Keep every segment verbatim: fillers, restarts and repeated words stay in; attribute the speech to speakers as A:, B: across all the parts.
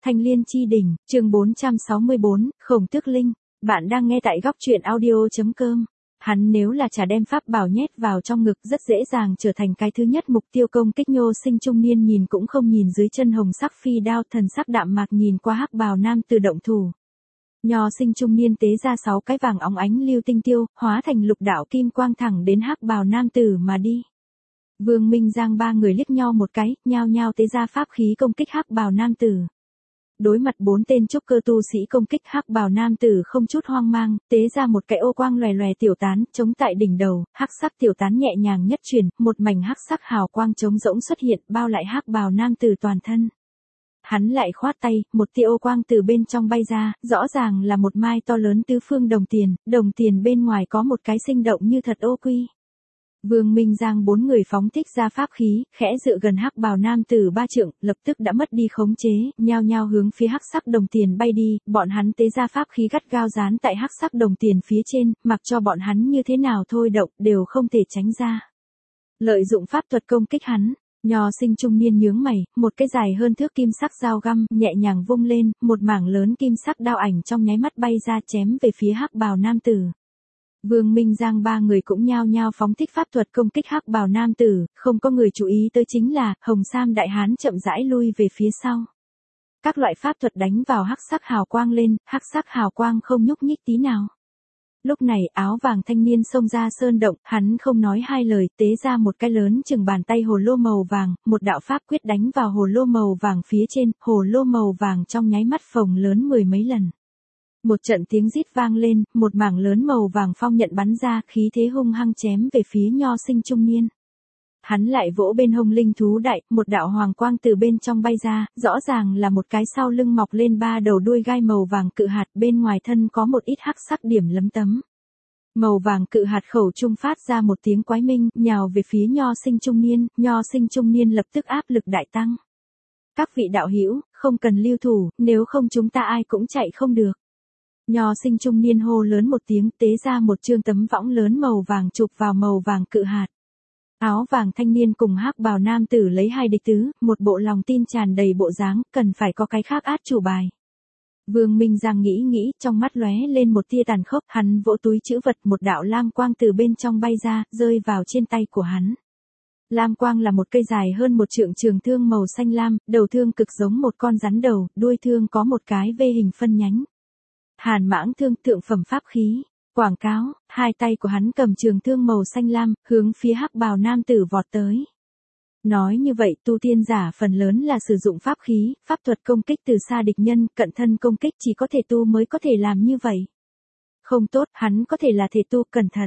A: Thanh Liên Chi Đỉnh, chương bốn trăm sáu mươi bốn, Khổng Tước Linh. Bạn đang nghe tại góc truyện audio.com. Hắn nếu là chả đem pháp bảo nhét vào trong ngực rất dễ dàng trở thành cái thứ nhất mục tiêu công kích. Nho sinh trung niên nhìn cũng không nhìn dưới chân hồng sắc phi đao, thần sắc đạm mạc nhìn qua hắc bào nam tử động thủ. Nho sinh trung niên tế ra sáu cái vàng óng ánh lưu tinh tiêu, hóa thành lục đạo kim quang thẳng đến hắc bào nam tử mà đi. Vương Minh Giang ba người liếc nhau một cái, nhao nhao tế ra pháp khí công kích hắc bào nam tử. Đối mặt bốn tên trúc cơ tu sĩ công kích, hắc bào nam tử không chút hoang mang, tế ra một cái ô quang lòe lòe tiểu tán, chống tại đỉnh đầu, hắc sắc tiểu tán nhẹ nhàng nhất chuyển, một mảnh hắc sắc hào quang trống rỗng xuất hiện, bao lại hắc bào nam tử toàn thân. Hắn lại khoát tay, một tia ô quang từ bên trong bay ra, rõ ràng là một mai to lớn tứ phương đồng tiền, đồng tiền bên ngoài có một cái sinh động như thật ô quy. Vương Minh Giang bốn người phóng thích ra pháp khí, khẽ dựa gần hắc bào nam tử ba trượng, lập tức đã mất đi khống chế, nhao nhao hướng phía hắc sắc đồng tiền bay đi, bọn hắn tế ra pháp khí gắt gao dán tại hắc sắc đồng tiền phía trên, mặc cho bọn hắn như thế nào thôi động, đều không thể tránh ra. Lợi dụng pháp thuật công kích hắn, Nho sinh trung niên nhướng mày, một cái dài hơn thước kim sắc dao găm, nhẹ nhàng vung lên, một mảng lớn kim sắc đao ảnh trong nháy mắt bay ra chém về phía hắc bào nam tử. Vương Minh Giang ba người cũng nhao nhao phóng thích pháp thuật công kích hắc bào nam tử, không có người chú ý tới chính là, Hồng Sam đại hán chậm rãi lui về phía sau. Các loại pháp thuật đánh vào hắc sắc hào quang lên, hắc sắc hào quang không nhúc nhích tí nào. Lúc này áo vàng thanh niên xông ra sơn động, hắn không nói hai lời, tế ra một cái lớn chừng bàn tay hồ lô màu vàng, một đạo pháp quyết đánh vào hồ lô màu vàng phía trên, hồ lô màu vàng trong nháy mắt phồng lớn mười mấy lần. Một trận tiếng rít vang lên, một mảng lớn màu vàng phong nhận bắn ra, khí thế hung hăng chém về phía Nho sinh trung niên. Hắn lại vỗ bên hông linh thú đại, một đạo hoàng quang từ bên trong bay ra, rõ ràng là một cái sau lưng mọc lên ba đầu đuôi gai màu vàng cự hạt, bên ngoài thân có một ít hắc sắc điểm lấm tấm. Màu vàng cự hạt khẩu trung phát ra một tiếng quái minh, nhào về phía Nho sinh trung niên, Nho sinh trung niên lập tức áp lực đại tăng. Các vị đạo hữu, không cần lưu thủ, nếu không chúng ta ai cũng chạy không được. Nho sinh trung niên hô lớn một tiếng, tế ra một trương tấm võng lớn màu vàng chụp vào màu vàng cự hạt. Áo vàng thanh niên cùng hắc bào nam tử lấy hai địch tứ, một bộ lòng tin tràn đầy bộ dáng, cần phải có cái khác át chủ bài. Vương Minh Giang nghĩ nghĩ, trong mắt lóe lên một tia tàn khốc, hắn vỗ túi trữ vật, một đạo lam quang từ bên trong bay ra, rơi vào trên tay của hắn. Lam quang là một cây dài hơn một trượng trường thương màu xanh lam, đầu thương cực giống một con rắn đầu, đuôi thương có một cái V hình phân nhánh. Hàn mãng thương, thượng phẩm pháp khí. Quảng cáo, hai tay của hắn cầm trường thương màu xanh lam, hướng phía hắc bào nam tử vọt tới. Nói như vậy, tu tiên giả phần lớn là sử dụng pháp khí, pháp thuật công kích từ xa địch nhân, cận thân công kích chỉ có thể tu mới có thể làm như vậy. Không tốt, hắn có thể là thể tu, cẩn thận.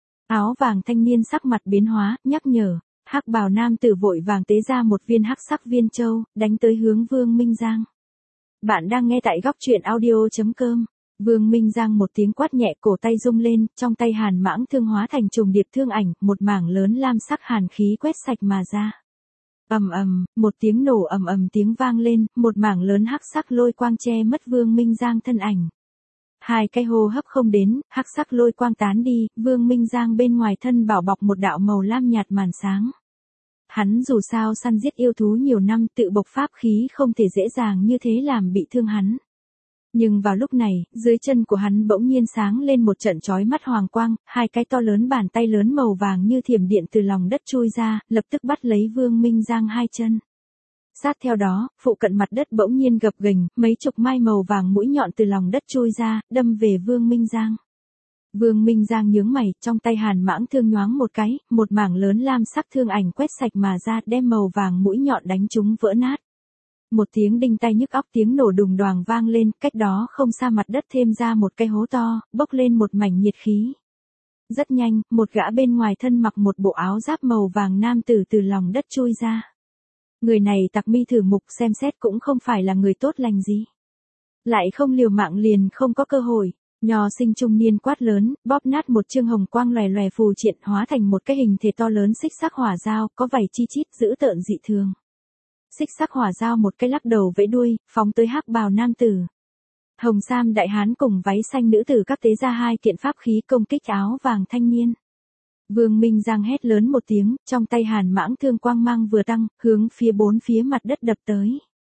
A: Áo vàng thanh niên sắc mặt biến hóa, nhắc nhở, hắc bào nam tử vội vàng tế ra một viên hắc sắc viên châu, đánh tới hướng Vương Minh Giang. Bạn đang nghe tại góc truyện audio.com. Vương Minh Giang một tiếng quát nhẹ, cổ tay rung lên, trong tay hàn mãng thương hóa thành trùng điệp thương ảnh, một mảng lớn lam sắc hàn khí quét sạch mà ra. Ầm ầm, một tiếng nổ ầm ầm tiếng vang lên, một mảng lớn hắc sắc lôi quang che mất Vương Minh Giang thân ảnh. Hai cái hô hấp không đến, hắc sắc lôi quang tán đi, Vương Minh Giang bên ngoài thân bảo bọc một đạo màu lam nhạt màn sáng. Hắn dù sao săn giết yêu thú nhiều năm, tự bộc pháp khí không thể dễ dàng như thế làm bị thương hắn. Nhưng vào lúc này, dưới chân của hắn bỗng nhiên sáng lên một trận chói mắt hoàng quang, hai cái to lớn bàn tay lớn màu vàng như thiểm điện từ lòng đất chui ra, lập tức bắt lấy Vương Minh Giang hai chân. Sát theo đó, phụ cận mặt đất bỗng nhiên gập ghềnh, mấy chục mai màu vàng mũi nhọn từ lòng đất chui ra, đâm về Vương Minh Giang. Vương Minh Giang nhướng mày, trong tay hàn mãng thương nhoáng một cái, một mảng lớn lam sắc thương ảnh quét sạch mà ra, đem màu vàng mũi nhọn đánh trúng vỡ nát. Một tiếng đinh tai nhức óc, tiếng nổ đùng đoàng vang lên, cách đó không xa mặt đất thêm ra một cái hố to, bốc lên một mảnh nhiệt khí. Rất nhanh, một gã bên ngoài thân mặc một bộ áo giáp màu vàng nam tử từ lòng đất chui ra. Người này tặc mi thử mục xem xét cũng không phải là người tốt lành gì. Lại không liều mạng liền không có cơ hội. Nho sinh trung niên quát lớn, bóp nát một chương hồng quang lòe lòe phù triện, hóa thành một cái hình thể to lớn xích sắc hỏa dao, có vảy chi chít dữ tợn dị thường. Xích sắc hỏa dao một cái lắc đầu vẫy đuôi, phóng tới hắc bào nam tử. Hồng Sam đại hán cùng váy xanh nữ tử các tế ra hai kiện pháp khí công kích áo vàng thanh niên. Vương Minh Giang hét lớn một tiếng, trong tay hàn mãng thương quang mang vừa tăng, hướng phía bốn phía mặt đất đập tới.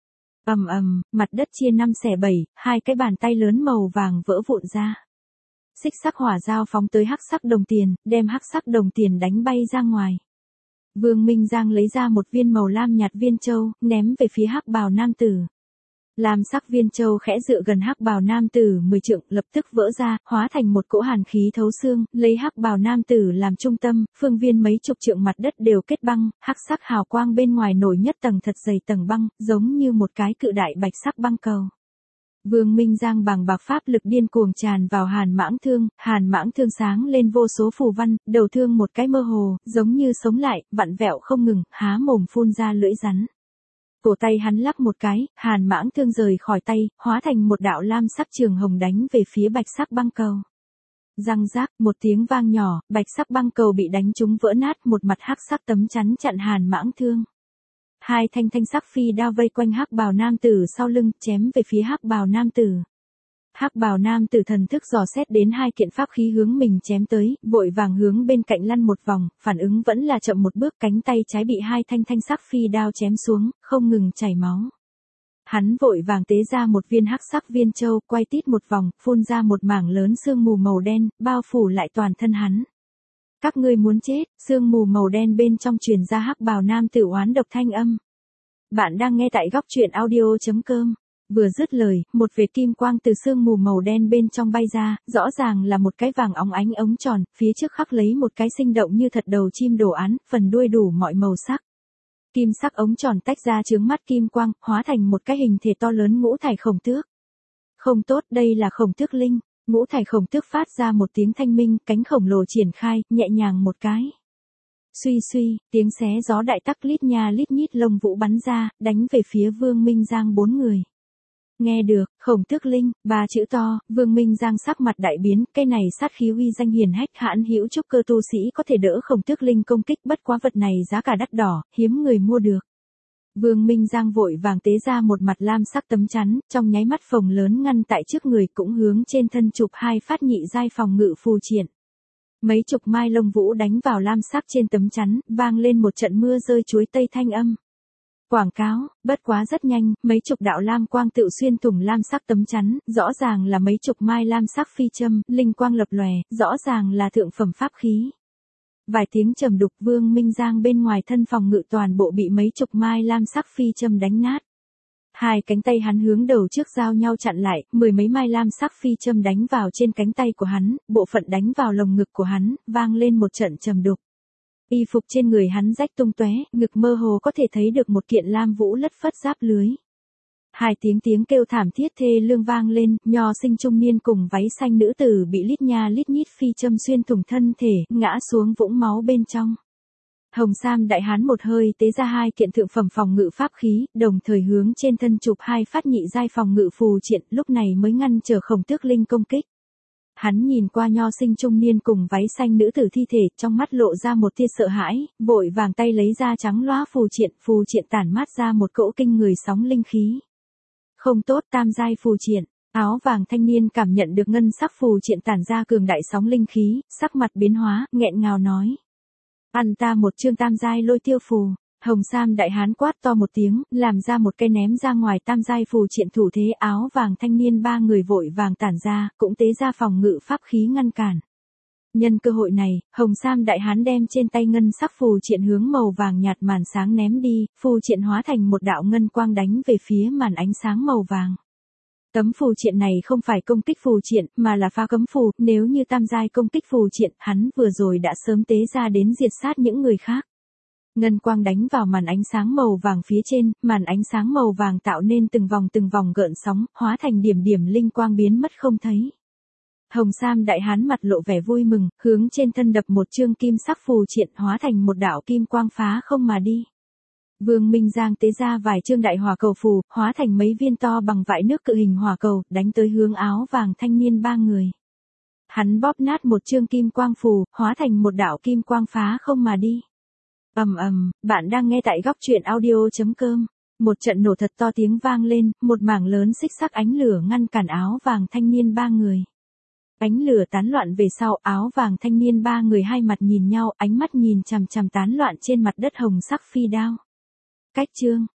A: Ầm ầm, mặt đất chia năm xẻ bảy, hai cái bàn tay lớn màu vàng vỡ vụn ra. Xích sắc hỏa dao phóng tới hắc sắc đồng tiền, đem hắc sắc đồng tiền đánh bay ra ngoài. Vương Minh Giang lấy ra một viên màu lam nhạt viên châu, ném về phía hắc bào nam tử. Lam sắc viên châu khẽ dựa gần hắc bào nam tử mười trượng, lập tức vỡ ra, hóa thành một cỗ hàn khí thấu xương, lấy hắc bào nam tử làm trung tâm, phương viên mấy chục trượng mặt đất đều kết băng, hắc sắc hào quang bên ngoài nổi nhất tầng thật dày tầng băng, giống như một cái cự đại bạch sắc băng cầu. Vương Minh Giang bằng bạc pháp lực điên cuồng tràn vào hàn mãng thương, hàn mãng thương sáng lên vô số phù văn, đầu thương một cái mơ hồ, giống như sống lại, vặn vẹo không ngừng, há mồm phun ra lưỡi rắn. Cổ tay hắn lắc một cái, hàn mãng thương rời khỏi tay, hóa thành một đạo lam sắc trường hồng đánh về phía bạch sắc băng cầu. Răng rác, một tiếng vang nhỏ, bạch sắc băng cầu bị đánh trúng vỡ nát, một mặt hắc sắc tấm chắn chặn hàn mãng thương. Hai thanh thanh sắc phi đao vây quanh hắc bào nam tử sau lưng, chém về phía hắc bào nam tử. Hắc bào nam tử thần thức dò xét đến hai kiện pháp khí hướng mình chém tới, vội vàng hướng bên cạnh lăn một vòng, phản ứng vẫn là chậm một bước, cánh tay trái bị hai thanh thanh sắc phi đao chém xuống, không ngừng chảy máu. Hắn vội vàng tế ra một viên hắc sắc viên châu, quay tít một vòng, phun ra một mảng lớn sương mù màu đen, bao phủ lại toàn thân hắn. Các ngươi muốn chết, sương mù màu đen bên trong truyền ra hắc bào nam tử oán độc thanh âm. Bạn đang nghe tại góc truyện audio chấm com. Vừa dứt lời, một vệt kim quang từ sương mù màu đen bên trong bay ra, rõ ràng là một cái vàng óng ánh ống tròn, phía trước khắc lấy một cái sinh động như thật đầu chim đồ án, phần đuôi đủ mọi màu sắc. Kim sắc ống tròn tách ra chướng mắt kim quang, hóa thành một cái hình thể to lớn ngũ thải khổng tước. Không tốt, đây là khổng tước linh. Ngũ thải khổng tước phát ra một tiếng thanh minh, cánh khổng lồ triển khai, nhẹ nhàng một cái. Suy suy, tiếng xé gió đại tắc lít nha lít nhít lông vũ bắn ra, đánh về phía Vương Minh Giang bốn người. Nghe được, khổng tước linh, ba chữ to, Vương Minh Giang sắc mặt đại biến, cái này sát khí uy danh hiển hách hãn hữu trúc cơ tu sĩ có thể đỡ khổng tước linh công kích, bất quá vật này giá cả đắt đỏ, hiếm người mua được. Vương Minh Giang vội vàng tế ra một mặt lam sắc tấm chắn, trong nháy mắt phồng lớn ngăn tại trước người, cũng hướng trên thân chụp hai phát nhị giai phòng ngự phù triện. Mấy chục mai lông vũ đánh vào lam sắc trên tấm chắn, vang lên một trận mưa rơi chuối tây thanh âm. Quảng cáo, bất quá rất nhanh, mấy chục đạo lam quang tự xuyên thủng lam sắc tấm chắn, rõ ràng là mấy chục mai lam sắc phi châm, linh quang lập lòe, rõ ràng là thượng phẩm pháp khí. Vài tiếng trầm đục, Vương Minh Giang bên ngoài thân phòng ngự toàn bộ bị mấy chục mai lam sắc phi châm đánh nát. Hai cánh tay hắn hướng đầu trước giao nhau chặn lại, mười mấy mai lam sắc phi châm đánh vào trên cánh tay của hắn, bộ phận đánh vào lồng ngực của hắn, vang lên một trận trầm đục. Y phục trên người hắn rách tung tóe, ngực mơ hồ có thể thấy được một kiện lam vũ lất phất giáp lưới. Hai tiếng tiếng kêu thảm thiết thê lương vang lên, nho sinh trung niên cùng váy xanh nữ tử bị lít nha lít nhít phi châm xuyên thủng thân thể, ngã xuống vũng máu bên trong. Hồng Sam đại hán một hơi tế ra hai kiện thượng phẩm phòng ngự pháp khí, đồng thời hướng trên thân chụp hai phát nhị giai phòng ngự phù triện, lúc này mới ngăn trở khổng tước linh công kích. Hắn nhìn qua nho sinh trung niên cùng váy xanh nữ tử thi thể, trong mắt lộ ra một tia sợ hãi, vội vàng tay lấy ra trắng loá phù triện, phù triện tản mát ra một cỗ kinh người sóng linh khí. Không tốt, tam giai phù triện. Áo vàng thanh niên cảm nhận được ngân sắc phù triện tản ra cường đại sóng linh khí, sắc mặt biến hóa, nghẹn ngào nói: "Ăn ta một chương tam giai lôi tiêu phù." Hồng Sam đại hán quát to một tiếng, làm ra một cây ném ra ngoài tam giai phù triện thủ thế, áo vàng thanh niên ba người vội vàng tản ra, cũng tế ra phòng ngự pháp khí ngăn cản. Nhân cơ hội này, Hồng Sam đại hán đem trên tay ngân sắc phù triện hướng màu vàng nhạt màn sáng ném đi, phù triện hóa thành một đạo ngân quang đánh về phía màn ánh sáng màu vàng. Tấm phù triện này không phải công kích phù triện, mà là phá cấm phù, nếu như tam giai công kích phù triện, hắn vừa rồi đã sớm tế ra đến diệt sát những người khác. Ngân quang đánh vào màn ánh sáng màu vàng phía trên, màn ánh sáng màu vàng tạo nên từng vòng từng vòng gợn sóng, hóa thành điểm điểm linh quang biến mất không thấy. Hồng Sam đại hán mặt lộ vẻ vui mừng, hướng trên thân đập một chương kim sắc phù triện, hóa thành một đạo kim quang phá không mà đi. Vương Minh Giang tế ra vài chương đại hỏa cầu phù, hóa thành mấy viên to bằng vại nước cự hình hỏa cầu, đánh tới hướng áo vàng thanh niên ba người. Hắn bóp nát một chương kim quang phù, hóa thành một đạo kim quang phá không mà đi. Ầm ầm, bạn đang nghe tại góc truyện audio chấm com. Một trận nổ thật to tiếng vang lên, một mảng lớn xích sắc ánh lửa ngăn cản áo vàng thanh niên ba người. Ánh lửa tán loạn về sau, áo vàng thanh niên ba người hai mặt nhìn nhau, ánh mắt nhìn chằm chằm tán loạn trên mặt đất hồng sắc phi đao. Cách chương,